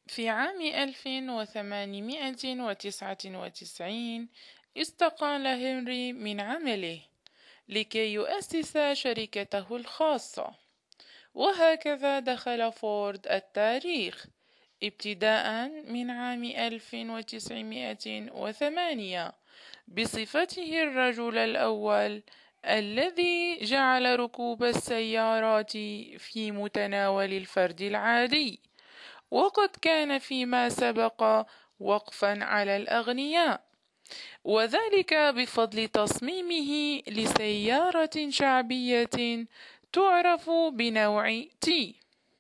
في عام 1899 استقال هنري من عمله لكي يؤسس شركته الخاصة، وهكذا دخل فورد التاريخ ابتداء من عام 1908 بصفته الرجل الأول الذي جعل ركوب السيارات في متناول الفرد العادي، وقد كان فيما سبق وقفا على الأغنياء، وذلك بفضل تصميمه لسيارة شعبية تعرف بنوع تي.